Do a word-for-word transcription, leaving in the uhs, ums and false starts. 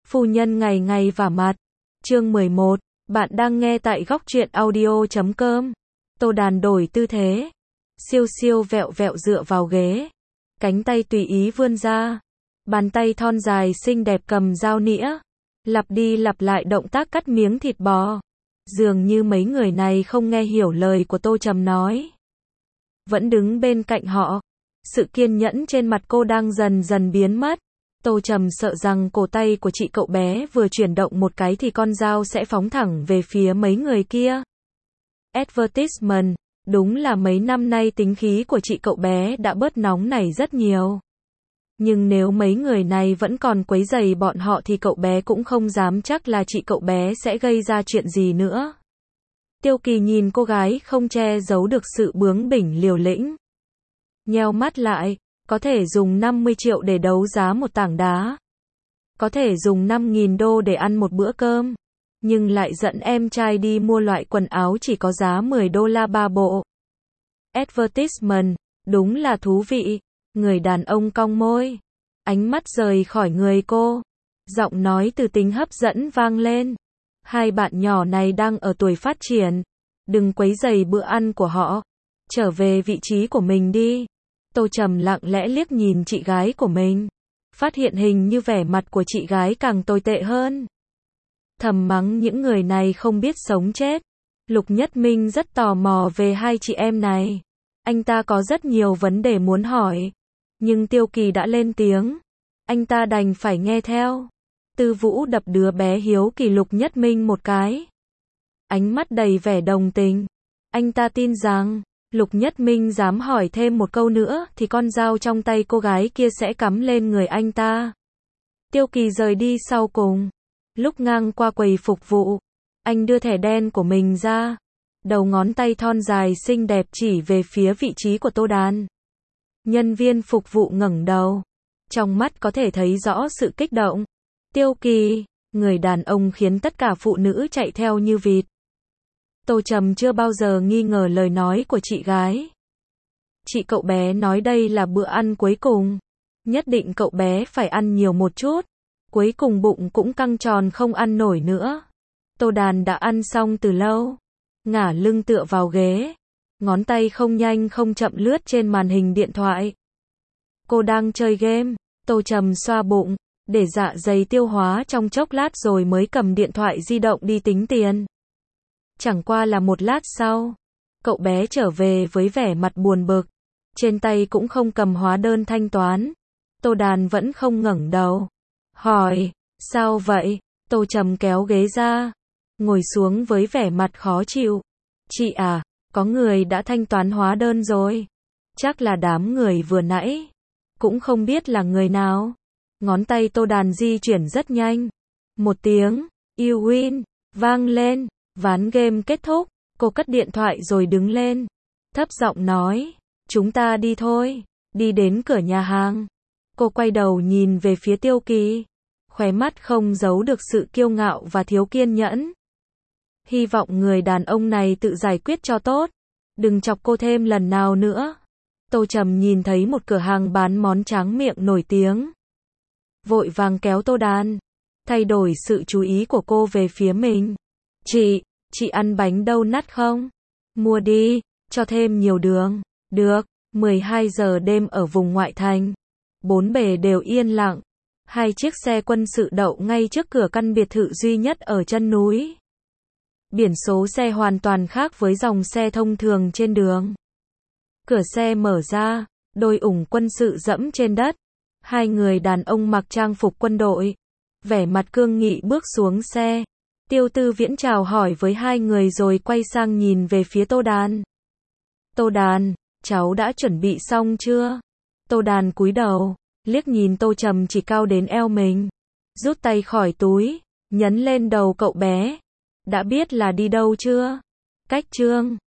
Phu nhân ngày ngày vả mặt. Chương mười một, bạn đang nghe tại góc truyện audio chấm com. Tô Đàn đổi tư thế, siêu siêu vẹo vẹo dựa vào ghế, cánh tay tùy ý vươn ra, bàn tay thon dài xinh đẹp cầm dao nĩa, lặp đi lặp lại động tác cắt miếng thịt bò. Dường như mấy người này không nghe hiểu lời của Tô Trầm nói. Vẫn đứng bên cạnh họ, sự kiên nhẫn trên mặt cô đang dần dần biến mất. Tô Trầm sợ rằng cổ tay của chị cậu bé vừa chuyển động một cái thì con dao sẽ phóng thẳng về phía mấy người kia. Advertisement, đúng là mấy năm nay tính khí của chị cậu bé đã bớt nóng nảy rất nhiều. Nhưng nếu mấy người này vẫn còn quấy rầy bọn họ thì cậu bé cũng không dám chắc là chị cậu bé sẽ gây ra chuyện gì nữa. Tiêu Kỳ nhìn cô gái không che giấu được sự bướng bỉnh liều lĩnh. Nheo mắt lại, có thể dùng năm mươi triệu để đấu giá một tảng đá. Có thể dùng năm nghìn đô để ăn một bữa cơm. Nhưng lại dẫn em trai đi mua loại quần áo chỉ có giá mười đô la ba bộ. Advertisement, đúng là thú vị. Người đàn ông cong môi, ánh mắt rời khỏi người cô. Giọng nói từ tính hấp dẫn vang lên. Hai bạn nhỏ này đang ở tuổi phát triển. Đừng quấy rầy bữa ăn của họ. Trở về vị trí của mình đi. Tô Trầm lặng lẽ liếc nhìn chị gái của mình. Phát hiện hình như vẻ mặt của chị gái càng tồi tệ hơn. Thầm mắng những người này không biết sống chết. Lục Nhất Minh rất tò mò về hai chị em này. Anh ta có rất nhiều vấn đề muốn hỏi. Nhưng Tiêu Kỳ đã lên tiếng. Anh ta đành phải nghe theo. Tư Vũ đập đứa bé hiếu kỳ Lục Nhất Minh một cái. Ánh mắt đầy vẻ đồng tình. Anh ta tin rằng, Lục Nhất Minh dám hỏi thêm một câu nữa thì con dao trong tay cô gái kia sẽ cắm lên người anh ta. Tiêu Kỳ rời đi sau cùng. Lúc ngang qua quầy phục vụ, anh đưa thẻ đen của mình ra. Đầu ngón tay thon dài xinh đẹp chỉ về phía vị trí của Tô Đàn. Nhân viên phục vụ ngẩng đầu. Trong mắt có thể thấy rõ sự kích động. Tiêu Kỳ, người đàn ông khiến tất cả phụ nữ chạy theo như vịt. Tô Trầm chưa bao giờ nghi ngờ lời nói của chị gái. Chị cậu bé nói đây là bữa ăn cuối cùng. Nhất định cậu bé phải ăn nhiều một chút. Cuối cùng bụng cũng căng tròn không ăn nổi nữa. Tô Đàn đã ăn xong từ lâu. Ngả lưng tựa vào ghế. Ngón tay không nhanh không chậm lướt trên màn hình điện thoại. Cô đang chơi game. Tô Trầm xoa bụng, để dạ dày tiêu hóa trong chốc lát rồi mới cầm điện thoại di động đi tính tiền. Chẳng qua là một lát sau, cậu bé trở về với vẻ mặt buồn bực. Trên tay cũng không cầm hóa đơn thanh toán. Tô Đàn vẫn không ngẩng đầu. Hỏi, sao vậy? Tô Trầm kéo ghế ra, ngồi xuống với vẻ mặt khó chịu. Chị à, có người đã thanh toán hóa đơn rồi. Chắc là đám người vừa nãy. Cũng không biết là người nào. Ngón tay Tô Đàn di chuyển rất nhanh. Một tiếng, you win, vang lên. Ván game kết thúc. Cô cất điện thoại rồi đứng lên. Thấp giọng nói, chúng ta đi thôi. Đi đến cửa nhà hàng. Cô quay đầu nhìn về phía Tiêu Kỳ. Khóe mắt không giấu được sự kiêu ngạo và thiếu kiên nhẫn. Hy vọng người đàn ông này tự giải quyết cho tốt. Đừng chọc cô thêm lần nào nữa. Tô Trầm nhìn thấy một cửa hàng bán món tráng miệng nổi tiếng. Vội vàng kéo Tô Đàn. Thay đổi sự chú ý của cô về phía mình. Chị, chị ăn bánh donut không? Mua đi, cho thêm nhiều đường. Được, mười hai giờ đêm ở vùng ngoại thành. Bốn bề đều yên lặng. Hai chiếc xe quân sự đậu ngay trước cửa căn biệt thự duy nhất ở chân núi. Biển số xe hoàn toàn khác với dòng xe thông thường trên đường. Cửa xe mở ra, đôi ủng quân sự dẫm trên đất. Hai người đàn ông mặc trang phục quân đội. Vẻ mặt cương nghị bước xuống xe. Tiêu Tư Viễn chào hỏi với hai người rồi quay sang nhìn về phía Tô Đàn. Tô Đàn, cháu đã chuẩn bị xong chưa? Tô Đàn cúi đầu, liếc nhìn Tô Trầm chỉ cao đến eo mình. Rút tay khỏi túi, nhấn lên đầu cậu bé. Đã biết là đi đâu chưa? Cách chương